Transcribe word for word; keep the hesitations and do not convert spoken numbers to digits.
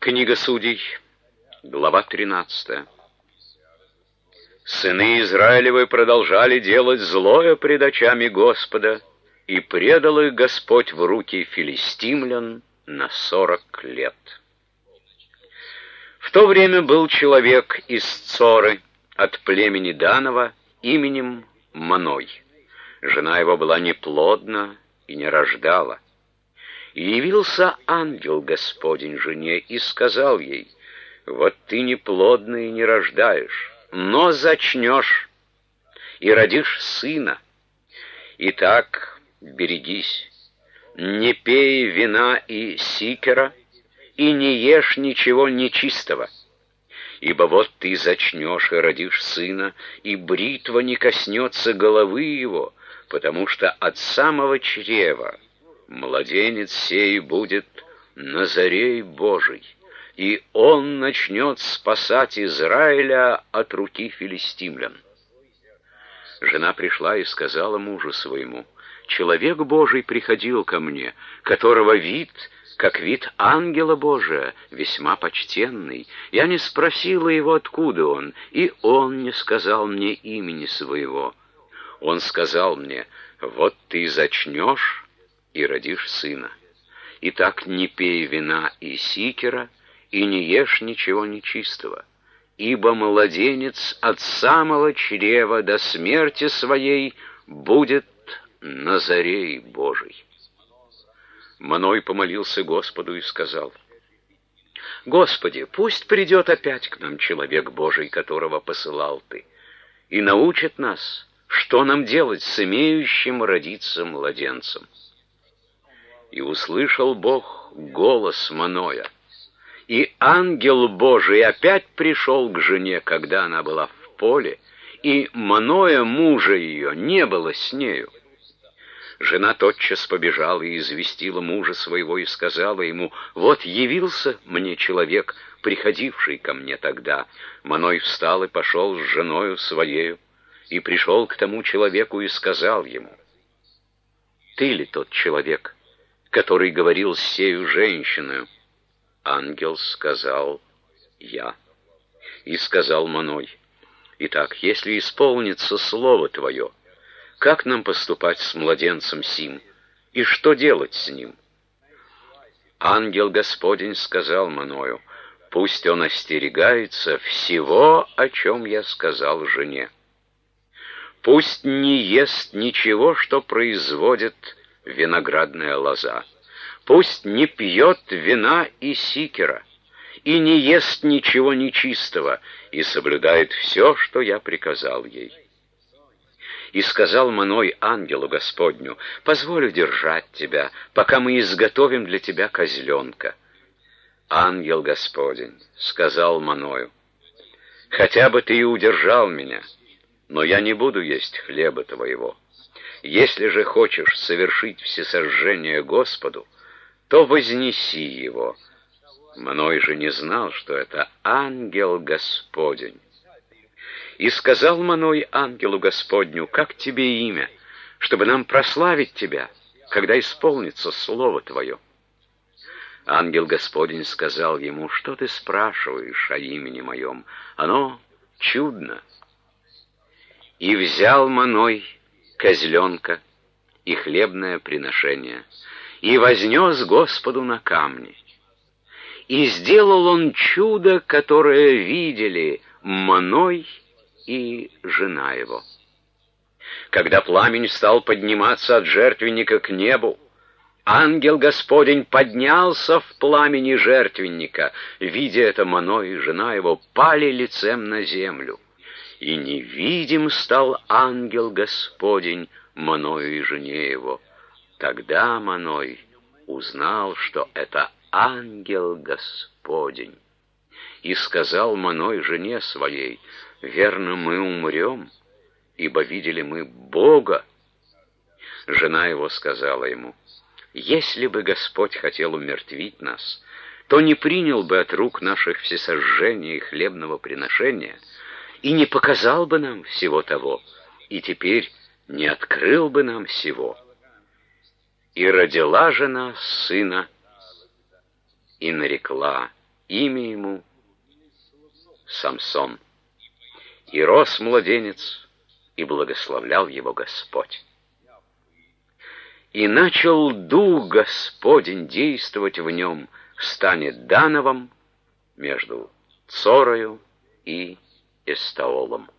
Книга Судей, глава тринадцатая. Сыны Израилевы продолжали делать злое пред очами Господа, и предал их Господь в руки филистимлян на сорок лет. В то время был человек из Цоры от племени Данова именем Маной. Жена его была неплодна и не рождала. И явился ангел Господень жене и сказал ей: «Вот ты неплодна и не рождаешь, но зачнешь и родишь сына. Итак, берегись, не пей вина и сикера, и не ешь ничего нечистого. Ибо вот ты зачнешь и родишь сына, и бритва не коснется головы его, потому что от самого чрева младенец сей будет Назарей Божий, и он начнет спасать Израиля от руки филистимлян». Жена пришла и сказала мужу своему: «Человек Божий приходил ко мне, которого вид, как вид ангела Божия, весьма почтенный. Я не спросила его, откуда он, и он не сказал мне имени своего. Он сказал мне: вот ты зачнешь и родишь сына. Итак, не пей вина и сикера, и не ешь ничего нечистого, ибо младенец от самого чрева до смерти своей будет Назарей Божий». Маной помолился Господу и сказал: «Господи, пусть придет опять к нам человек Божий, которого посылал ты, и научит нас, что нам делать с имеющим родиться младенцем». И услышал Бог голос Маноя, и ангел Божий опять пришел к жене, когда она была в поле, и Маноя, мужа ее, не было с нею. Жена тотчас побежала и известила мужа своего и сказала ему: «Вот явился мне человек, приходивший ко мне тогда». Маной встал и пошел с женою своею, и пришел к тому человеку и сказал ему: «Ты ли тот человек, который говорил с сею женщиною?» Ангел сказал: «Я». И сказал Маной: «Итак, если исполнится слово твое, как нам поступать с младенцем сим, и что делать с ним?» Ангел Господень сказал Маною: «Пусть он остерегается всего, о чем я сказал жене. Пусть не ест ничего, что производит виноградная лоза. Пусть не пьет вина и сикера, и не ест ничего нечистого, и соблюдает все, что я приказал ей». И сказал Маной ангелу Господню: «Позволю держать тебя, пока мы изготовим для тебя козленка». Ангел Господень сказал Маною: «Хотя бы ты и удержал меня, но я не буду есть хлеба твоего. Если же хочешь совершить всесожжение Господу, то вознеси его». Маной же не знал, что это ангел Господень. И сказал Маной ангелу Господню: «Как тебе имя, чтобы нам прославить тебя, когда исполнится слово твое?» Ангел Господень сказал ему: «Что ты спрашиваешь о имени моем? Оно чудно». И взял Маной козленка и хлебное приношение, и вознес Господу на камни. И сделал он чудо, которое видели Маной и жена его. Когда пламень стал подниматься от жертвенника к небу, ангел Господень поднялся в пламени жертвенника. Видя это, Маной и жена его пали лицем на землю. И невидим стал ангел Господень Маною и жене его. Тогда Маной узнал, что это ангел Господень. И сказал Маной жене своей: «Верно, мы умрем, ибо видели мы Бога». Жена его сказала ему: «Если бы Господь хотел умертвить нас, то не принял бы от рук наших всесожжения и хлебного приношения, и не показал бы нам всего того, и теперь не открыл бы нам всего». И родила жена сына, и нарекла имя ему Самсон. И рос младенец, и благословлял его Господь. И начал Дух Господень действовать в нем в стане Дановом между Цорою и Эстаолом.